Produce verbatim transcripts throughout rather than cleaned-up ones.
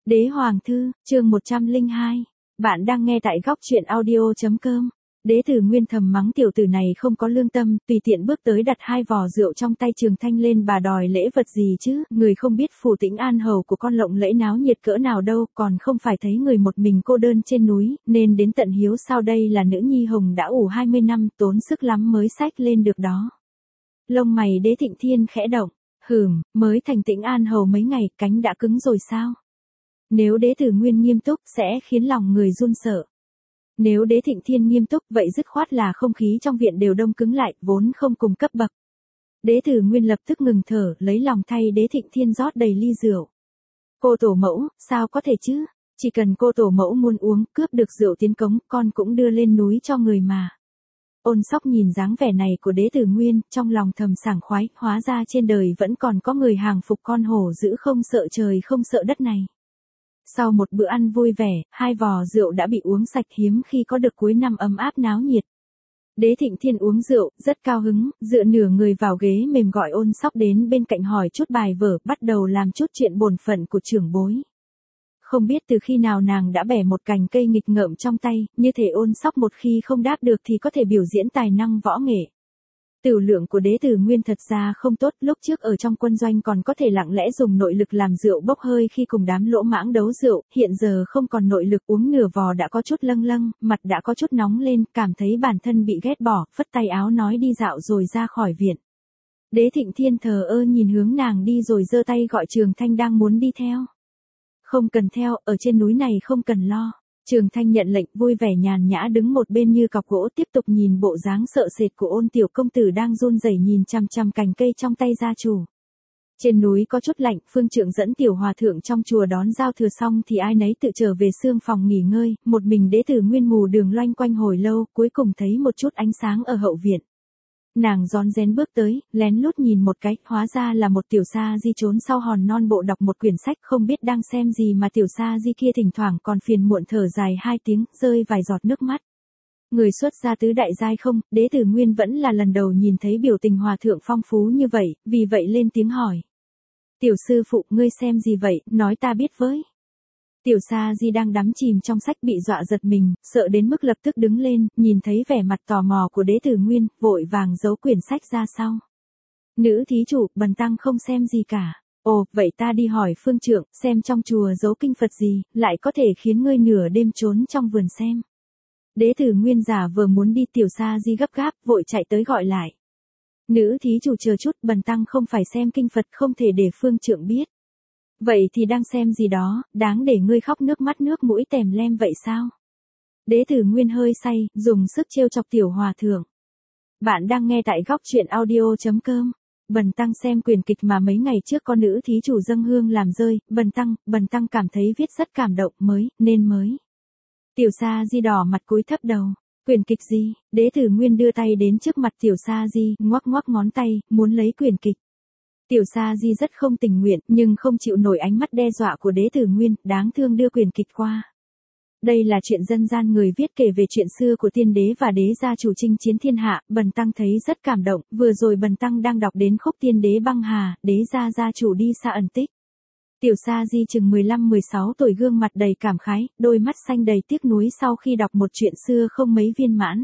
Đế Hoàng Thư, chương một trăm lẻ hai. Bạn đang nghe tại góc truyện audio.com. Đế Tử Nguyên thầm mắng tiểu tử này không có lương tâm, tùy tiện bước tới đặt hai vò rượu trong tay Trường Thanh lên bà đòi lễ vật gì chứ, người không biết Phủ Tĩnh An hầu của con lộng lẫy náo nhiệt cỡ nào đâu, còn không phải thấy người một mình cô đơn trên núi, nên đến tận hiếu sao đây là nữ nhi hồng đã ủ hai mươi năm, tốn sức lắm mới xách lên được đó. Lông mày Đế Thịnh Thiên khẽ động, hừm, mới thành Tĩnh An hầu mấy ngày, cánh đã cứng rồi sao? Nếu Đế Tử Nguyên nghiêm túc sẽ khiến lòng người run sợ. Nếu Đế Thịnh Thiên nghiêm túc vậy dứt khoát là không khí trong viện đều đông cứng lại, vốn không cùng cấp bậc. Đế Tử Nguyên lập tức ngừng thở, lấy lòng thay Đế Thịnh Thiên rót đầy ly rượu. Cô tổ mẫu, sao có thể chứ? Chỉ cần cô tổ mẫu muốn uống, cướp được rượu tiến cống, con cũng đưa lên núi cho người mà. Ôn Sóc nhìn dáng vẻ này của Đế Tử Nguyên, trong lòng thầm sảng khoái, hóa ra trên đời vẫn còn có người hàng phục con hổ dữ không sợ trời không sợ đất này. Sau một bữa ăn vui vẻ, hai vò rượu đã bị uống sạch, hiếm khi có được cuối năm ấm áp náo nhiệt. Đế Thịnh Thiên uống rượu, rất cao hứng, dựa nửa người vào ghế mềm gọi Ôn Sóc đến bên cạnh hỏi chút bài vở, bắt đầu làm chút chuyện bổn phận của trưởng bối. Không biết từ khi nào nàng đã bẻ một cành cây nghịch ngợm trong tay, như thể Ôn Sóc một khi không đáp được thì có thể biểu diễn tài năng võ nghệ. Tửu lượng của Đế Tử Nguyên thật ra không tốt, lúc trước ở trong quân doanh còn có thể lặng lẽ dùng nội lực làm rượu bốc hơi khi cùng đám lỗ mãng đấu rượu, hiện giờ không còn nội lực, uống nửa vò đã có chút lâng lâng, mặt đã có chút nóng lên, cảm thấy bản thân bị ghét bỏ, phất tay áo nói đi dạo rồi ra khỏi viện. Đế Thịnh Thiên thờ ơ nhìn hướng nàng đi rồi giơ tay gọi Trường Thanh đang muốn đi theo. Không cần theo, ở trên núi này không cần lo. Trường Thanh nhận lệnh vui vẻ nhàn nhã đứng một bên như cọc gỗ, tiếp tục nhìn bộ dáng sợ sệt của Ôn tiểu công tử đang run rẩy nhìn chằm chằm cành cây trong tay gia chủ. Trên núi có chút lạnh, phương trượng dẫn tiểu hòa thượng trong chùa đón giao thừa xong thì ai nấy tự trở về xương phòng nghỉ ngơi, một mình Đế Tử Nguyên mù đường loanh quanh hồi lâu, cuối cùng thấy một chút ánh sáng ở hậu viện. Nàng rón rén bước tới, lén lút nhìn một cái, hóa ra là một tiểu sa di trốn sau hòn non bộ đọc một quyển sách, không biết đang xem gì mà tiểu sa di kia thỉnh thoảng còn phiền muộn thở dài hai tiếng, rơi vài giọt nước mắt. Người xuất gia tứ đại giai không, Đế Tử Nguyên vẫn là lần đầu nhìn thấy biểu tình hòa thượng phong phú như vậy, vì vậy lên tiếng hỏi. Tiểu sư phụ, ngươi xem gì vậy, nói ta biết với. Tiểu Sa Di đang đắm chìm trong sách bị dọa giật mình, sợ đến mức lập tức đứng lên, nhìn thấy vẻ mặt tò mò của Đế Tử Nguyên, vội vàng giấu quyển sách ra sau. Nữ thí chủ, bần tăng không xem gì cả. Ồ, vậy ta đi hỏi phương trượng, xem trong chùa giấu kinh Phật gì, lại có thể khiến ngươi nửa đêm trốn trong vườn xem. Đế Tử Nguyên giả vừa muốn đi, Tiểu Sa Di gấp gáp, vội chạy tới gọi lại. Nữ thí chủ chờ chút, bần tăng không phải xem kinh Phật, không thể để phương trượng biết. Vậy thì đang xem gì đó, đáng để ngươi khóc nước mắt nước mũi tèm lem vậy sao? Đế Tử Nguyên hơi say, dùng sức trêu chọc tiểu hòa thượng. Bạn đang nghe tại góc truyện audio.com. Bần tăng xem quyền kịch mà mấy ngày trước có nữ thí chủ dâng hương làm rơi, bần tăng, bần tăng cảm thấy viết rất cảm động, mới, nên mới. Tiểu Sa Di đỏ mặt cúi thấp đầu. Quyền kịch gì? Đế Tử Nguyên đưa tay đến trước mặt Tiểu Sa Di, ngoắc ngoắc ngón tay, muốn lấy quyền kịch. Tiểu Sa Di rất không tình nguyện, nhưng không chịu nổi ánh mắt đe dọa của Đế Tử Nguyên, đáng thương đưa quyền kịch qua. Đây là chuyện dân gian người viết kể về chuyện xưa của tiên đế và đế gia chủ chinh chiến thiên hạ, bần tăng thấy rất cảm động, vừa rồi bần tăng đang đọc đến khúc tiên đế băng hà, đế gia gia chủ đi xa ẩn tích. Tiểu Sa Di chừng mười lăm mười sáu tuổi, gương mặt đầy cảm khái, đôi mắt xanh đầy tiếc nuối sau khi đọc một chuyện xưa không mấy viên mãn.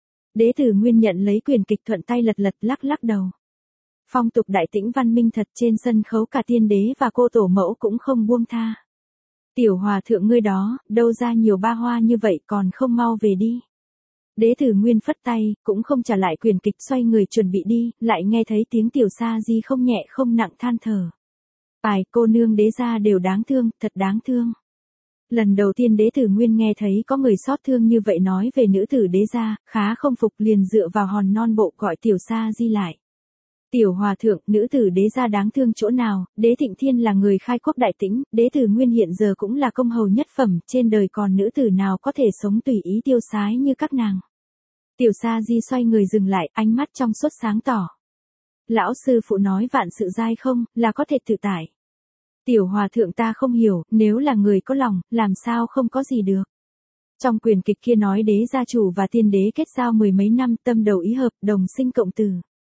Đế Tử Nguyên nhận lấy quyền kịch thuận tay lật lật lắc lắc đầu. Phong tục đại tĩnh văn minh thật, trên sân khấu cả tiên đế và cô tổ mẫu cũng không buông tha. Tiểu hòa thượng ngươi đó, đâu ra nhiều ba hoa như vậy, còn không mau về đi. Đế Tử Nguyên phất tay, cũng không trả lại quyền kịch, xoay người chuẩn bị đi, lại nghe thấy tiếng Tiểu Sa Di không nhẹ không nặng than thở. Ai, cô nương đế gia đều đáng thương, thật đáng thương. Lần đầu tiên Đế Tử Nguyên nghe thấy có người xót thương như vậy nói về nữ tử đế gia, khá không phục, liền dựa vào hòn non bộ gọi Tiểu Sa Di lại. Tiểu hòa thượng, nữ tử đế gia đáng thương chỗ nào, Đế Thịnh Thiên là người khai quốc đại tĩnh, Đế Tử Nguyên hiện giờ cũng là công hầu nhất phẩm, trên đời còn nữ tử nào có thể sống tùy ý tiêu sái như các nàng. Tiểu Sa Di xoay người dừng lại, ánh mắt trong suốt sáng tỏ. Lão sư phụ nói vạn sự giai không, là có thể tự tại. Tiểu hòa thượng ta không hiểu, nếu là người có lòng, làm sao không có gì được. Trong quyền kịch kia nói đế gia chủ và tiên đế kết giao mười mấy năm, tâm đầu ý hợp, đồng sinh cộng tử.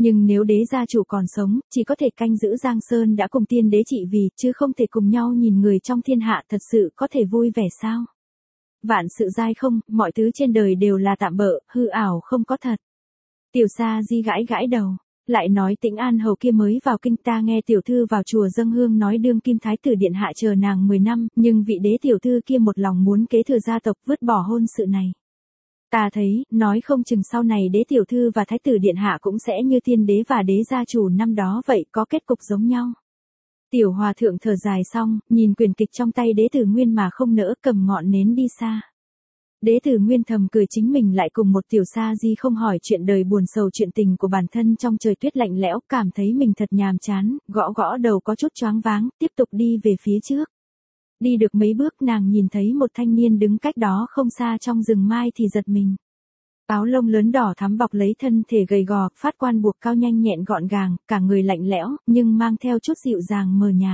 Nhưng nếu đế gia chủ còn sống, chỉ có thể canh giữ Giang Sơn đã cùng tiên đế trị vì, chứ không thể cùng nhau nhìn người trong thiên hạ thật sự có thể vui vẻ sao? Vạn sự dai không, mọi thứ trên đời đều là tạm bợ, hư ảo không có thật. Tiểu Sa Di gãi gãi đầu, lại nói Tĩnh An hầu kia mới vào kinh, ta nghe tiểu thư vào chùa dâng hương nói đương kim thái tử điện hạ chờ nàng mười năm, nhưng vị đế tiểu thư kia một lòng muốn kế thừa gia tộc vứt bỏ hôn sự này. Ta thấy, nói không chừng sau này đế tiểu thư và thái tử điện hạ cũng sẽ như tiên đế và đế gia chủ năm đó vậy, có kết cục giống nhau. Tiểu hòa thượng thở dài xong, nhìn quyền kịch trong tay đế tử Nguyên mà không nỡ, cầm ngọn nến đi xa. Đế tử Nguyên thầm cười chính mình lại cùng một Tiểu Sa Di không hỏi chuyện đời buồn sầu chuyện tình của bản thân trong trời tuyết lạnh lẽo, cảm thấy mình thật nhàm chán, gõ gõ đầu có chút choáng váng, tiếp tục đi về phía trước. Đi được mấy bước nàng nhìn thấy một thanh niên đứng cách đó không xa trong rừng mai thì giật mình. Áo lông lớn đỏ thắm bọc lấy thân thể gầy gò, phát quan buộc cao nhanh nhẹn gọn gàng, cả người lạnh lẽo, nhưng mang theo chút dịu dàng mờ nhạt.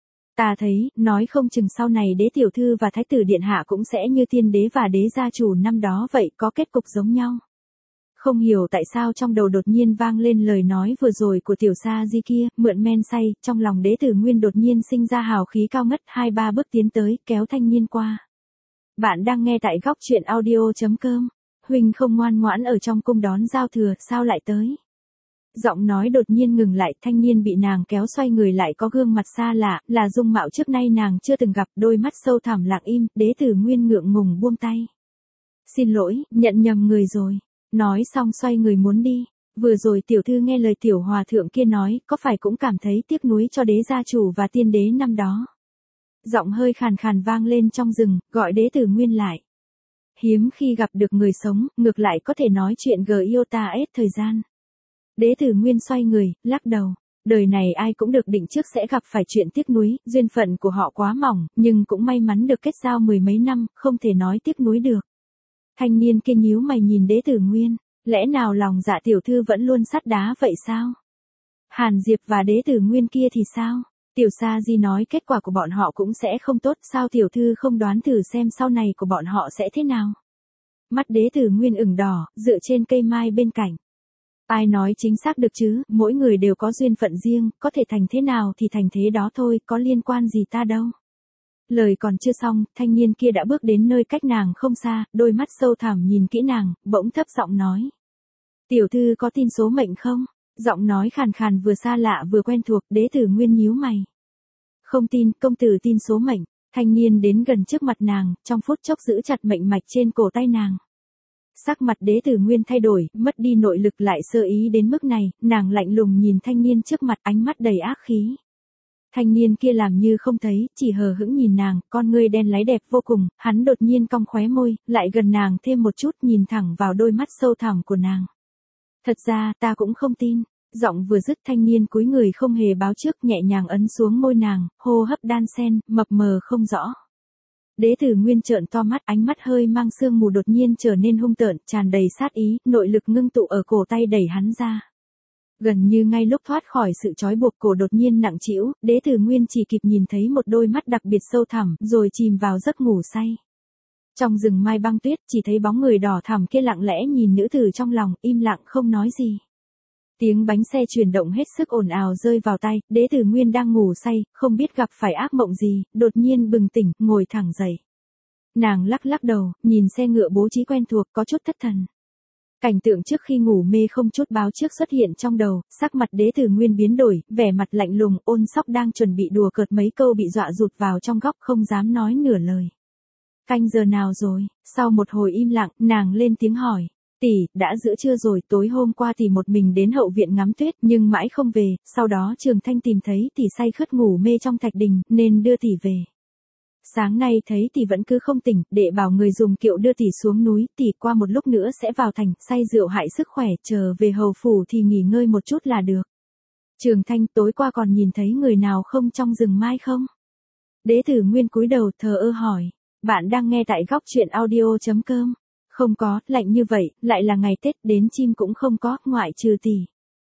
Ta thấy, nói không chừng sau này đế tiểu thư và thái tử điện hạ cũng sẽ như tiên đế và đế gia chủ năm đó vậy, có kết cục giống nhau. Không hiểu tại sao trong đầu đột nhiên vang lên lời nói vừa rồi của Tiểu Sa Di kia, mượn men say, trong lòng đế tử Nguyên đột nhiên sinh ra hào khí cao ngất, hai ba bước tiến tới, kéo thanh niên qua. Bạn đang nghe tại góc truyện audio chấm com. Huynh không ngoan ngoãn ở trong cung đón giao thừa, sao lại tới? Giọng nói đột nhiên ngừng lại, thanh niên bị nàng kéo xoay người lại có gương mặt xa lạ, là dung mạo trước nay nàng chưa từng gặp, đôi mắt sâu thẳm lặng im, đế tử Nguyên ngượng ngùng buông tay. Xin lỗi, nhận nhầm người rồi. Nói xong xoay người muốn đi. Vừa rồi tiểu thư nghe lời tiểu hòa thượng kia nói, có phải cũng cảm thấy tiếc nuối cho đế gia chủ và tiên đế năm đó. Giọng hơi khàn khàn vang lên trong rừng, gọi đế tử Nguyên lại. Hiếm khi gặp được người sống, ngược lại có thể nói chuyện gờ yêu ta ết thời gian. Đế tử Nguyên xoay người, lắc đầu. Đời này ai cũng được định trước sẽ gặp phải chuyện tiếc nuối, duyên phận của họ quá mỏng, nhưng cũng may mắn được kết giao mười mấy năm, không thể nói tiếc nuối được. Thanh niên kia nhíu mày nhìn đế tử Nguyên, lẽ nào lòng dạ tiểu thư vẫn luôn sắt đá vậy sao? Hàn Diệp và đế tử Nguyên kia thì sao? Tiểu Sa Di nói kết quả của bọn họ cũng sẽ không tốt, sao tiểu thư không đoán thử xem sau này của bọn họ sẽ thế nào? Mắt đế tử Nguyên ửng đỏ, dựa trên cây mai bên cạnh. Ai nói chính xác được chứ, mỗi người đều có duyên phận riêng, có thể thành thế nào thì thành thế đó thôi, có liên quan gì ta đâu. Lời còn chưa xong, thanh niên kia đã bước đến nơi cách nàng không xa, đôi mắt sâu thẳm nhìn kỹ nàng, bỗng thấp giọng nói. Tiểu thư có tin số mệnh không? Giọng nói khàn khàn vừa xa lạ vừa quen thuộc, đế tử Nguyên nhíu mày. Không tin, công tử tin số mệnh. Thanh niên đến gần trước mặt nàng, trong phút chốc giữ chặt mệnh mạch trên cổ tay nàng. Sắc mặt đế tử Nguyên thay đổi, mất đi nội lực lại sơ ý đến mức này, nàng lạnh lùng nhìn thanh niên trước mặt, ánh mắt đầy ác khí. Thanh niên kia làm như không thấy, chỉ hờ hững nhìn nàng, con ngươi đen láy đẹp vô cùng, hắn đột nhiên cong khóe môi, lại gần nàng thêm một chút, nhìn thẳng vào đôi mắt sâu thẳm của nàng. Thật ra, ta cũng không tin. Giọng vừa dứt thanh niên cúi người không hề báo trước, nhẹ nhàng ấn xuống môi nàng, hô hấp đan xen, mập mờ không rõ. Đế tử Nguyên trợn to mắt, ánh mắt hơi mang sương mù đột nhiên trở nên hung tợn, tràn đầy sát ý, nội lực ngưng tụ ở cổ tay đẩy hắn ra. Gần như ngay lúc thoát khỏi sự trói buộc, cổ đột nhiên nặng trĩu, đế tử Nguyên chỉ kịp nhìn thấy một đôi mắt đặc biệt sâu thẳm, rồi chìm vào giấc ngủ say. Trong rừng mai băng tuyết, chỉ thấy bóng người đỏ thẳm kia lặng lẽ nhìn nữ tử trong lòng, im lặng không nói gì. Tiếng bánh xe chuyển động hết sức ồn ào rơi vào tai, đế tử Nguyên đang ngủ say, không biết gặp phải ác mộng gì, đột nhiên bừng tỉnh, ngồi thẳng dậy. Nàng lắc lắc đầu, nhìn xe ngựa bố trí quen thuộc, có chút thất thần. Cảnh tượng trước khi ngủ mê không chút báo trước xuất hiện trong đầu, sắc mặt đế tử Nguyên biến đổi, vẻ mặt lạnh lùng, Ôn Sóc đang chuẩn bị đùa cợt mấy câu bị dọa rụt vào trong góc không dám nói nửa lời. Canh giờ nào rồi? Sau một hồi im lặng, nàng lên tiếng hỏi. Tỷ, đã giữa trưa rồi, tối hôm qua tỷ một mình đến hậu viện ngắm tuyết, nhưng mãi không về, sau đó Trường Thanh tìm thấy tỷ say khướt ngủ mê trong thạch đình, nên đưa tỷ về. Sáng nay thấy tỷ vẫn cứ không tỉnh, đệ bảo người dùng kiệu đưa tỷ xuống núi, tỷ qua một lúc nữa sẽ vào thành, say rượu hại sức khỏe, chờ về hầu phủ thì nghỉ ngơi một chút là được. Trường Thanh, tối qua còn nhìn thấy người nào không trong rừng mai không? Đế tử Nguyên cúi đầu thờ ơ hỏi. Bạn đang nghe tại góc truyện audio chấm com. Không có, lạnh như vậy, lại là ngày Tết, đến chim cũng không có, ngoại trừ tỷ.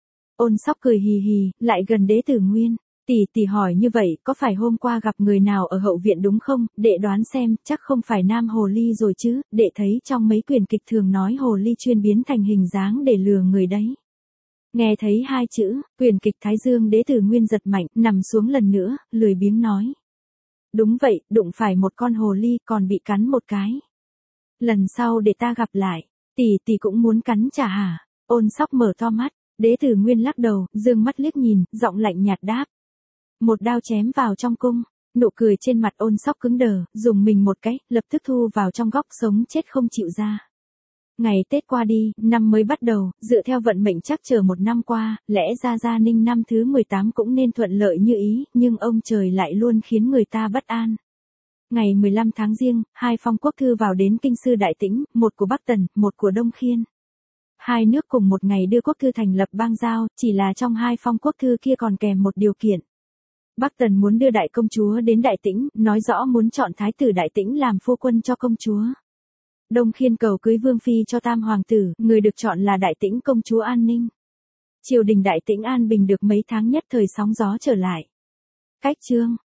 Ôn Sóc cười hì hì, lại gần đế tử Nguyên. Tỷ tỷ hỏi như vậy, có phải hôm qua gặp người nào ở hậu viện đúng không? Đệ đoán xem, chắc không phải nam hồ ly rồi chứ, đệ thấy trong mấy quyển kịch thường nói hồ ly chuyên biến thành hình dáng để lừa người đấy. Nghe thấy hai chữ, quyền kịch Thái Dương Đế Tử Nguyên giật mạnh, nằm xuống lần nữa, lười biếng nói. Đúng vậy, đụng phải một con hồ ly còn bị cắn một cái. Lần sau để ta gặp lại, tỷ tỷ cũng muốn cắn trả hả? Ôn Sóc mở to mắt, Đế Tử Nguyên lắc đầu, dương mắt liếc nhìn, giọng lạnh nhạt đáp. Một đao chém vào trong cung, nụ cười trên mặt Ôn Sóc cứng đờ, dùng mình một cái, lập tức thu vào trong góc sống chết không chịu ra. Ngày Tết qua đi, năm mới bắt đầu, dựa theo vận mệnh chắc chờ một năm qua, lẽ ra Gia Ninh năm thứ mười tám cũng nên thuận lợi như ý, nhưng ông trời lại luôn khiến người ta bất an. Ngày mười lăm tháng Giêng, hai phong quốc thư vào đến kinh sư Đại Tĩnh, một của Bắc Tần, một của Đông Khiên. Hai nước cùng một ngày đưa quốc thư thành lập bang giao, chỉ là trong hai phong quốc thư kia còn kèm một điều kiện. Bắc Tần muốn đưa đại công chúa đến Đại Tĩnh, nói rõ muốn chọn thái tử Đại Tĩnh làm phu quân cho công chúa. Đông Khiên cầu cưới vương phi cho tam hoàng tử, người được chọn là Đại Tĩnh công chúa An Ninh. Triều đình Đại Tĩnh an bình được mấy tháng nhất thời sóng gió trở lại. Cách chương